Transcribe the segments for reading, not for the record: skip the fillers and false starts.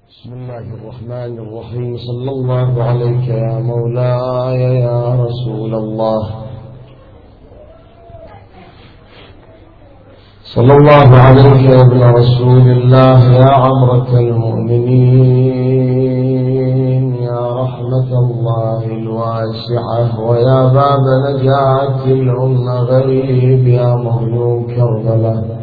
بسم الله الرحمن الرحيم. صلى الله عليك يا مولاي يا رسول الله، صلى الله عليك يا ابن رسول الله، يا عمرة المؤمنين، يا رحمة الله الواسعة، ويا باب نجاة الأمة غريب، يا مظلوم كربلاء.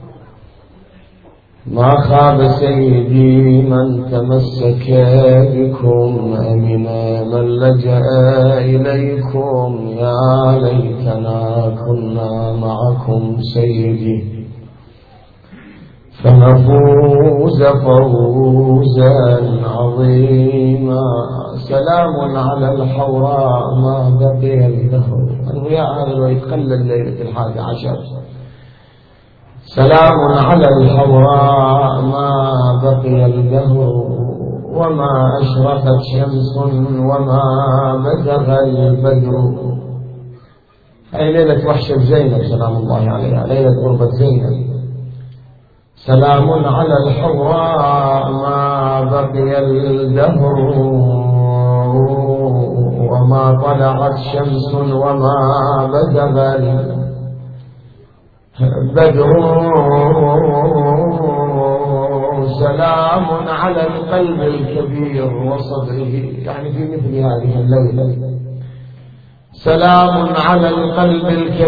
ما خاب سيدي من تمسك بكم، أمنا من لجأ إليكم، يا ليتنا كنا معكم سيدي فنفوز فوزا عظيما. سلام على الحوراء ما بقي الدهر، يا أهل ويتقلل ليلة 11. سلام على الحوراء ما بقي الدهر، وما أشرقت شمس وما بزغ البدر. هي ليلة وحشة زينب سلام الله عليها، ليلة غربة زينب. سلام على الحوراء ما بقي الدهر، وما طلعت شمس وما بزغ بدر. سلام على القلب الكبير وصدره، يعني في مثل هذه الليلة. سلام على القلب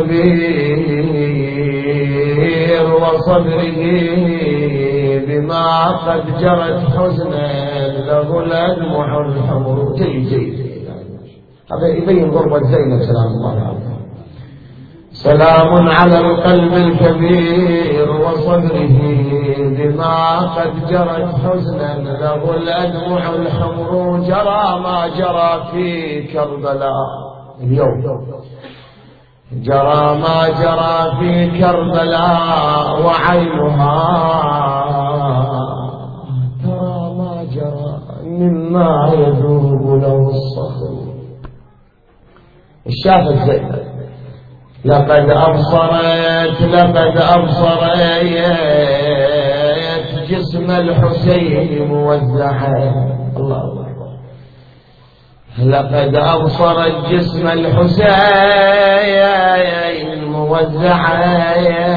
الكبير وصدره، بما قد جرت حزنا له الأدمع الحمر. جيد هذا يبين غربة زينب سلام الله عليها. سلام على القلب الكبير وصدره، بما قد جرت حزنا له الأدمع الحمر. جرى ما جرى في كربلاء اليوم، جرى ما جرى في كربلاء، وعينها ترى ما جرى مما يذوب له الصخر. الشافت زينب لقد أبصرت جسم الحسين موزعا. الله أكبر. لقد أبصرت جسم الحسين موزعا،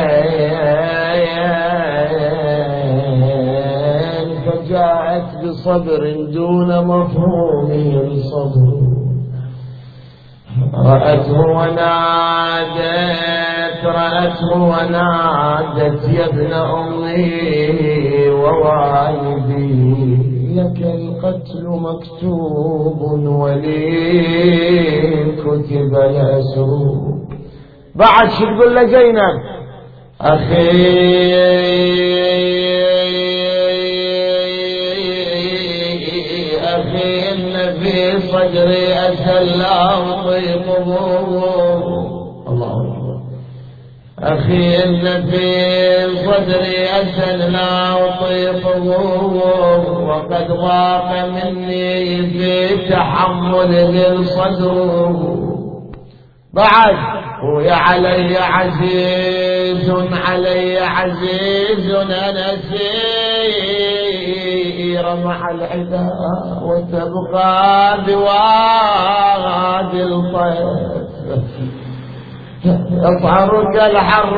فجاءت بصبر دون مفهوم الصبر. رأته ونادت يا ابن أمي ووالدي، لك القتل مكتوب ولي كتب الأسر. بعد شو تقول له زينب؟ أخي إن في صدري أسل أطيق الله أكبر. أخي إن في صدري أسل أطيق، وقد ضاق مني في تحمله الصدر. بعد ويا علي عزيز أنا سير مع العدا، وتبقى بوادي الطير. يصهرك الحر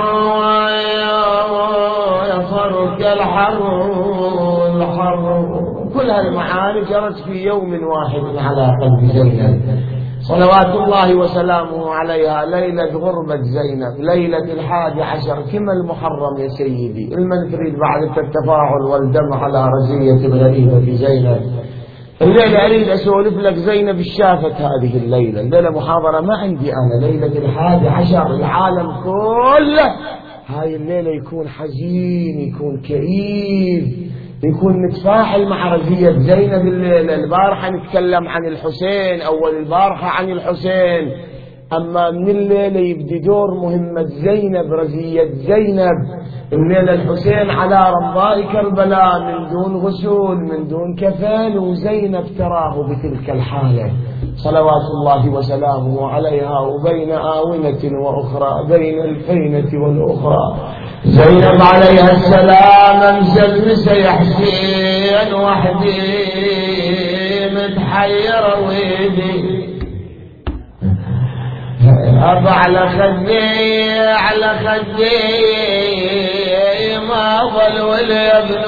كل هالمعاني جرت في يوم واحد على قلب زينب صلوات الله وسلامه عليها. ليلة غربة زينب، ليلة 11 كما المحرم يا سيدي. المن تريد بعد التفاعل والدم على رزية الغريبة في زينب. الليلة أريد أسولف لك زينب شافت هذه الليلة محاضرة ما عندي أنا. ليلة 11 العالم كله هاي الليلة يكون حزين، يكون كئيب، يكون نتفاعل مع رزية زينب. الليلة البارحة نتكلم عن الحسين، أول البارحة عن الحسين، أما من الليلة يبدي دور مهمة زينب، رزية زينب. الليلة الحسين على رمضاء كربلاء من دون غسول، من دون كفن، وزينب تراه بتلك الحالة صلوات الله وسلامه عليها. وبين آونة وأخرى، بين الفينة والأخرى، زينب عليها السلام انزل مسا يا حسين زين وحدي متحير ويدي أبا على خدي ما ظل ولا ابن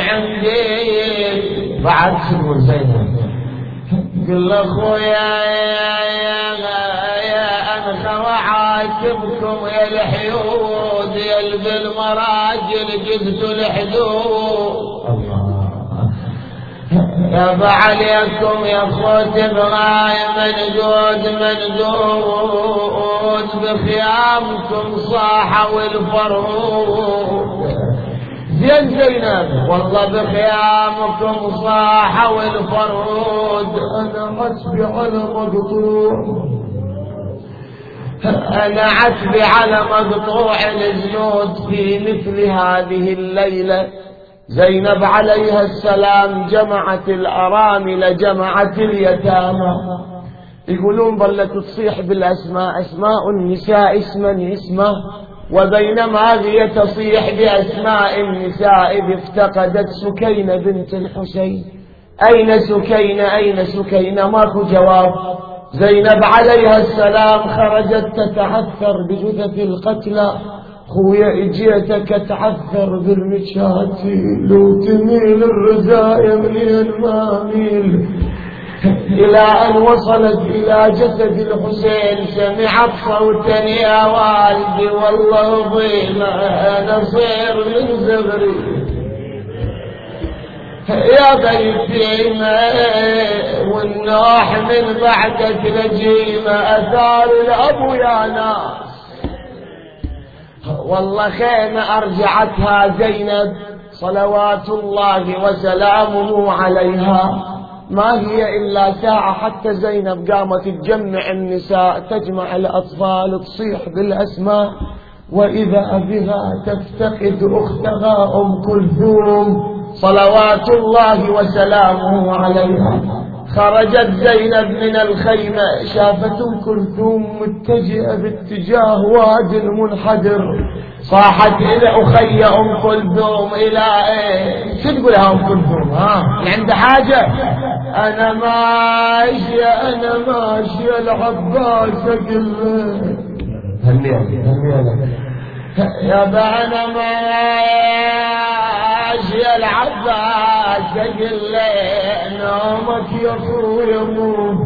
عندي بعد شنو زين قل اخويا يا انخر عاتبكم يا الحيود يا بالمراجل جبت الحدود يابا عليكم يا اخوتي بغاي مندود بخيامكم صاحوا الفرود زين زينب والله بخيامكم صاحوا الفرود انا عتبي على مقطوع انا عتبي على مقطوع الجنود في مثل هذه الليله. زينب عليها السلام جمعت الأرامل جمعت اليتامى. يقولون ظلت تصيح بالأسماء أسماء النساء اسما اسمه وبينما هي تصيح بأسماء النساء إذ افتقدت سكينة بنت الحسين. أين سكينة أين سكينة ماكو جواب. زينب عليها السلام خرجت تتعثر بجثث القتلى. خويا اجيتك اتعثر بالمشاتي لو تميل الرزايا منين ما ميل الى ان وصلت الى جسد الحسين سمعت صوتا يا والدي والله ضيمة انا صير من زغري يا بيتيمة والنوح من بعدك لجيمة اثار الابو يا ناس. والله خيمة أرجعتها زينب صلوات الله وسلامه عليها. ما هي إلا ساعة حتى زينب قامت تجمع النساء تجمع الأطفال تصيح بالأسماء وإذا بها تفتقد أختها كلثوم صلوات الله وسلامه عليها. خرجت زينب من الخيمة شافت كلثوم متجهة باتجاه واد المنحدر. صاحت إلى أخي كلثوم إلى إيه شو تقولها كلثوم عند حاجة أنا ماشية العباس أقل يا أنا ماشية العباس أقل نومك يا أخويا مو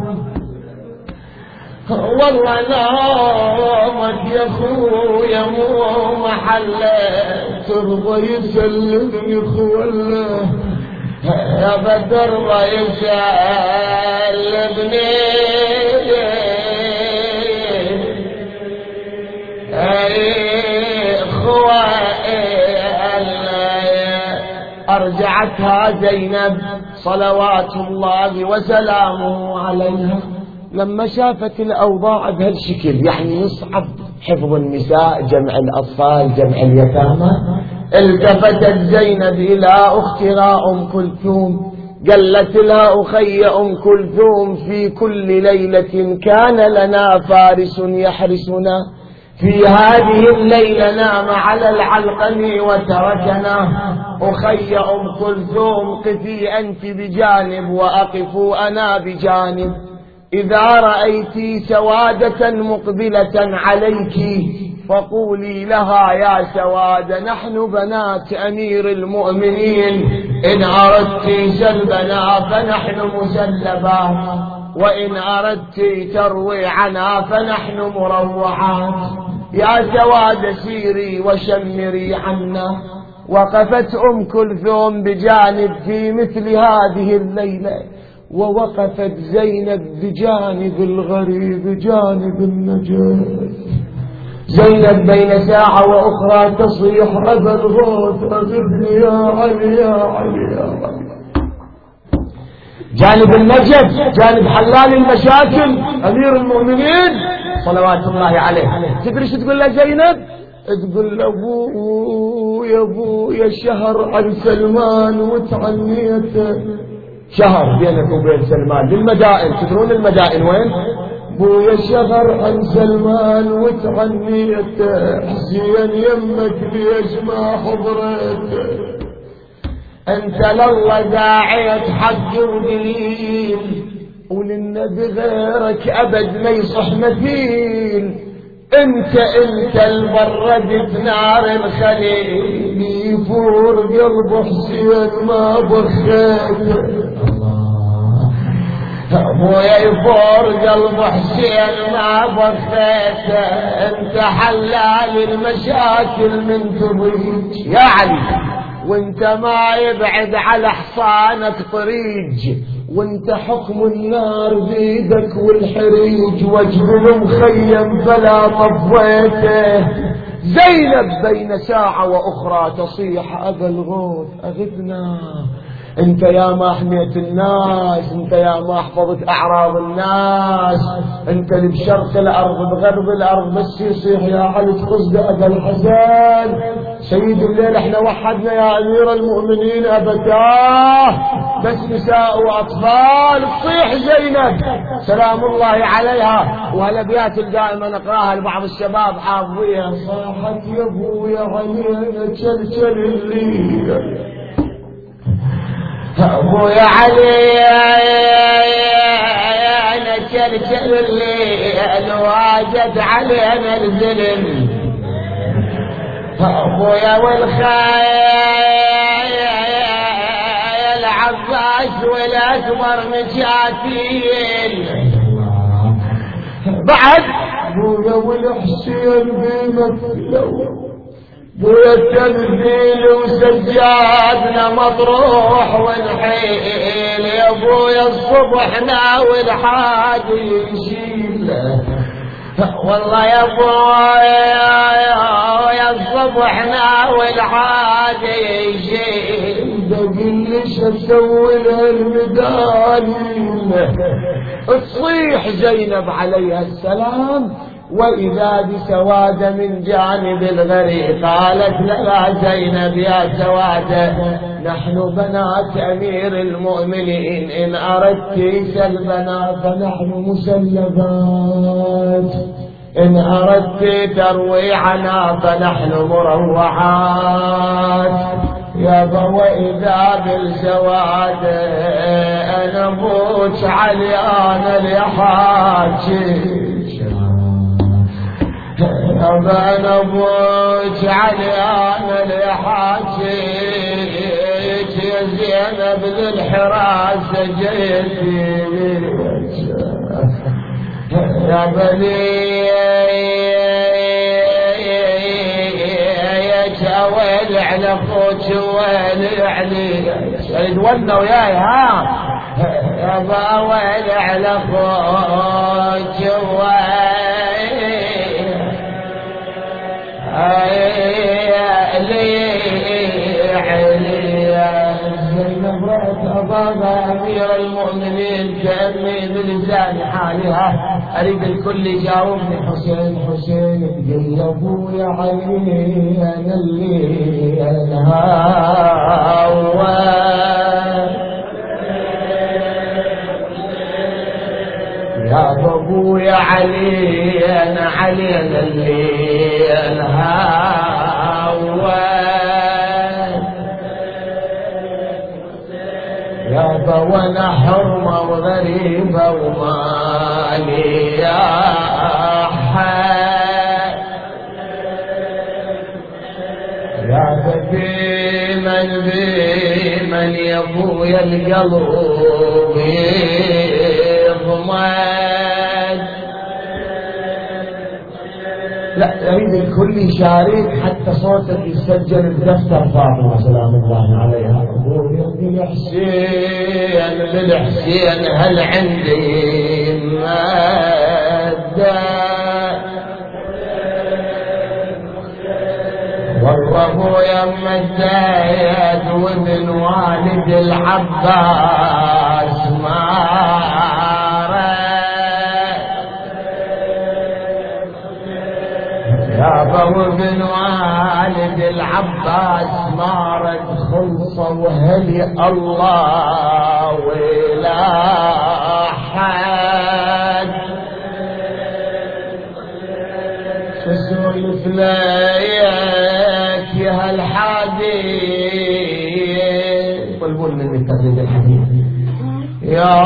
والله نومك يا أخويا مو محل ترضى يسلمني خوله يا بدر ما يسلمني أرجعتها زينب صلوات الله وسلامه عليها لما شافت الأوضاع بهالشكل يعني يصعب حفظ النساء جمع الأطفال جمع اليتامى. التفتت زينب إلى أختها كلثوم قالت لها أخي كلثوم في كل ليلة كان لنا فارس يحرسنا في هذه الليلة نام على العلقم وتركنا. أخي كلثوم قفي أنت بجانب وأقف أنا بجانب. إذا رأيت سوادة مقبلة عليك فقولي لها يا سواد نحن بنات أمير المؤمنين إن أردت سلبنا فنحن مسلبات وإن أردت تروي عنا فنحن مروعات. يا سواد سيري وشمري عنا. وقفت كلثوم بجانب في مثل هذه الليلة ووقفت زينب بجانب الغريب جانب النجاة. زينب بين ساعة وأخرى تصيح أبا الغوث أغثني يا علي يا علي يا علي. جانب النجف جانب حلال المشاكل أمير المؤمنين صلوات الله عليه. تدري شو تقول له زينب؟ تقول له أبويا شهر عن سلمان وتعنيته. شهر بينك وبين سلمان للمدائن. تدرون المدائن وين؟ أبويا شهر عن سلمان وتعنيته. حسين يمك ليش ما حضرته. انت لله داعية حق ودليل، وللنبي غيرك ابد ما يصح مثيل. انت البرد في نار الخليل، يفور قلب حسين ما بخيته. ابويا يفور قلب حسين ما بخيته، انت حلال المشاكل من تضيج يا علي، وانت ما يبعد على حصانك طريق، وانت حكم النار بيدك والحريج، وجه مخيم فلا طفيته. زينب بين ساعة واخرى تصيح ابا الغوث اغثنا، انت يا ما حميت الناس، انت يا ما حفظت اعراض الناس، انت اللي بشرق الارض بغرب الارض بس يصيح يا علي تقصد ابا الحسن. سيد الليل احنا وحدنا يا امير المؤمنين ابتاه، بس نساء واطفال تصيح زينب سلام الله عليها. وهالابيات الدائما نقراها لبعض الشباب حافظيها، صاحت يا ابويا علينا تشلشل الليل، ابويا علي انا تشلشل الليل، واجد علينا الزلم، ابويا والخيل عباس والاكبر مشاتين، بعد ابويا والحسين بمثلوا، بويا التمثيل وسجادنا مطروح ونحيل، يا بويا الصبح ناوي الحاج يشيل، والله يا بويا الصبح ناوي الحاج يشيل، دقل ليش اسوي للمدانين. تصيح زينب عليها السلام وإذا بسوادة من جانب الغريق، قالت لها زينب يا سوادة نحن بنات أمير المؤمنين، إن أردت سلبنا فنحن مسلبات، إن أردت ترويعنا فنحن مروعات، يابا وإذا بالسوادة أنا بوش عليانا لحاجي، أنا بوش عليانا لحاجيك يا زينب للحراسة جيتي، يا بني ويل على اخوك ويل علي، سيد ولنا وياي ها يابا، ويل على اخوك ويل علي زينب رأت أبابا أمير المؤمنين كأني بلسان حالها، أريد الكل يجاوبني حسين حسين، قل يا أبويا علي أنا اللي الهوى، يا أبويا علي أنا علي أنا اللي الهوى، يابا وانا حرمة وغريبة ومالي يا أحد، يابا بمن يا ابويا القلب يضمن. لا أريد الكل يشارك حتى صوتك يسجل بدفتر فاطمة سلام الله عليها. أبويا للحسين للحسين هل عندي مادة، والله يا مدايد ومن والد العباس يابا وابن والد العباس مارد خلصة وهلي الله ولا حد، تسولف ليك يا هالحديث يا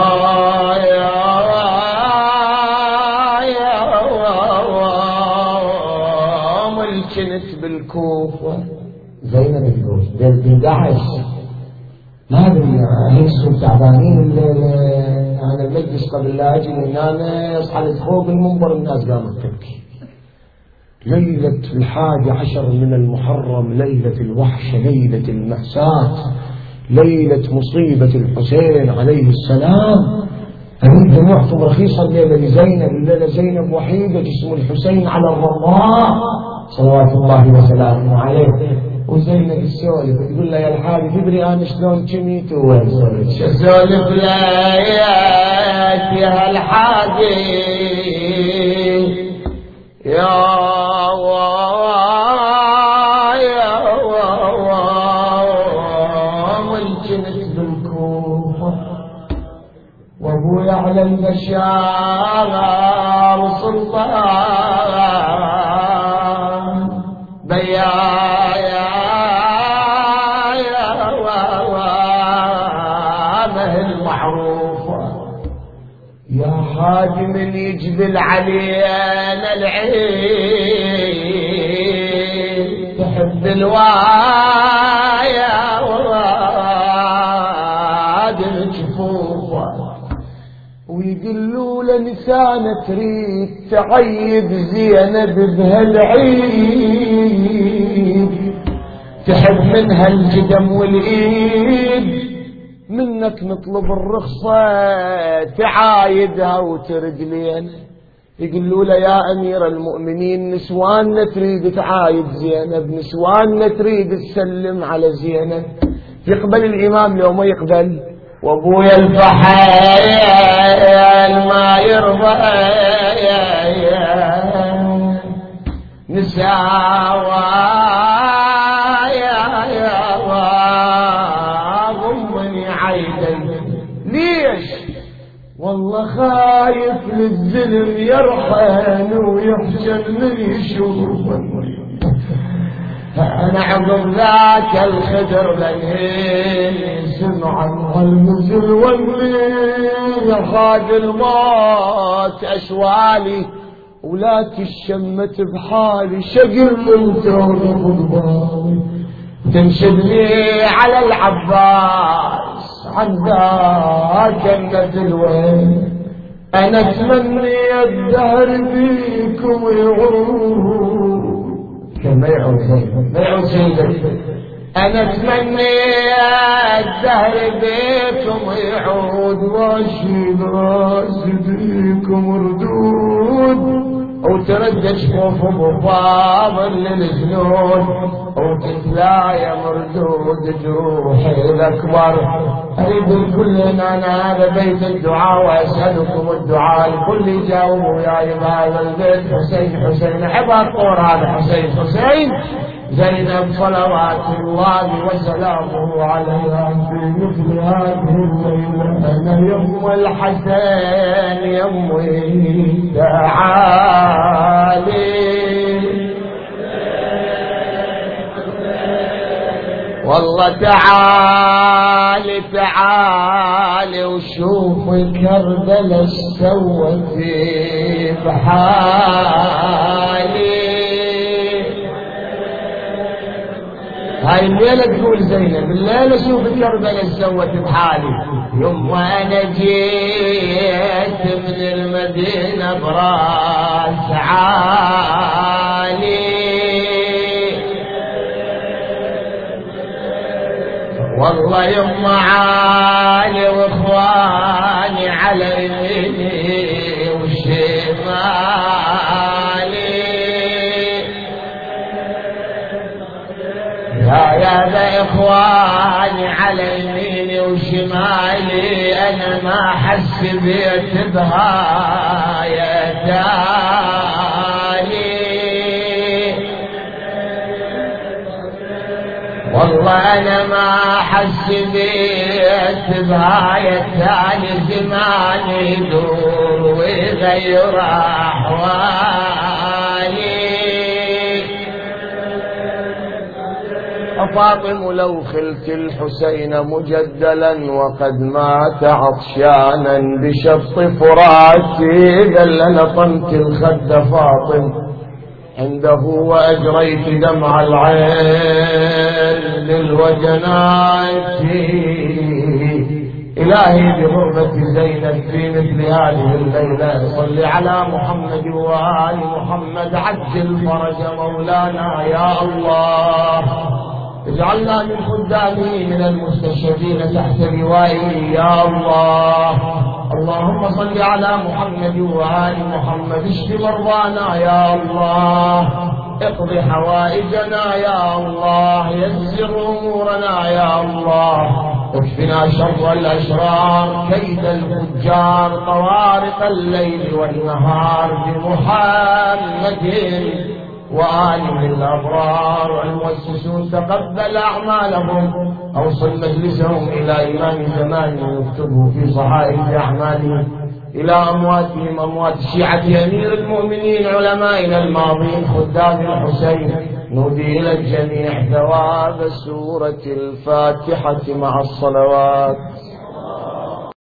ملكنت بالكوفة زينب تقول بالدعش ما ادري احسهم تعبانين الليله. انا المجلس قبل لا اجي انام اصحى فوق المنبر الناس قامت تبكي. ليله 11 من المحرم، ليله الوحشه، ليله المأساة، ليله مصيبه الحسين عليه السلام. أريد دموعكم رخيصة الليله لزينب، الليله زينب وحيده جسم الحسين على الرضاع صلوات الله وسلامه عليه. وزينب السولف تقول له يا الحاج تدري انا شلون كميت وين سولف شو سولف ليك يا الحاج يا ملكنت بالكوفة وابوي على البشار سلطان بيايا يا حاجم يجبل علينا العين تحب الوايا وادم جفوفه ويقولوا لنسانة تريد تعيب زينب بهالعيد تحب منها الجدم والايد منك نطلب الرخصة تعايدها وترد لينا. يقولوا له يا أمير المؤمنين نسواننا تريد تعايد زينب، نسواننا تريد تسلم على زينب. يقبل الإمام لو ما يقبل؟ وابويا الفحيل ما يرضى نساوى ليش؟ والله خايف للظلم يرحل ويحجن من يشوفني. انا عقب ذاك الخدر لنهي سمعا والمزل والليل خاد الموت اشوالي ولا تشمت بحالي شقل من دور خضبالي تنشد لي على العباس عندك جنة الوين. أنا أتمنى الدهر فيكم يعود كما يعود سيدك. أنا أتمنى الدهر فيكم يعود واشيل راسي فيكم ردود وترد شفوف مفاضل للجنود وتتلايا مردود جروحي الأكبر. أريد الكل أنا هذا بيت الدعاء وأسألكم الدعاء الكل جاوبوا يا هذا البيت حسين حسين حبا الطور هذا حسين حسين زينب صلوات الله وسلامه عليها في مثل هذه الليلة. أنا يم الحسين يمي تعالي والله تعالي تعالي وشوف كربلاء سوت بحالي. هاي الليلة تقول زينب الليلة شوف كربلاء سوت بحالي. يوم وانا جيت من المدينة براس عالي والله يوم عالي واخواني على يميني وشمالي يا ذا اخواني على يميني وشمالي. انا ما احس بيت بهاية تالي والله انا ما احس بيت بهاية تالي. زماني يدور ويغير احوالي فاطم لو خلت الحسين مجدلا وقد مات عطشانا بشط فراتي قال لطمت الخد فاطم عنده وأجريت دمع العين للوجنات. إلهي بغربة زينب في مثل هذه الليلة صل على محمد وآل محمد عجل فرج مولانا يا الله. اجعلنا من خدامه من المستشهدين تحت لوائه يا الله. اللهم صل على محمد وآل محمد اشف مرضانا يا الله. اقض حوائجنا يا الله. يسر أمورنا يا الله. اكفنا شر الأشرار كيد الفجار طوارق الليل والنهار بمحمد وآله الأبرار. المؤسسون تقبل أعمالهم. أوصل مجلسهم إلى إمام زمانهم واكتبه في صحائف أعمالهم. إلى أمواتهم أموات شيعة أمير المؤمنين علمائنا الماضين خدام الحسين. نودي إلى الجميع ثواب سورة الفاتحة مع الصلوات.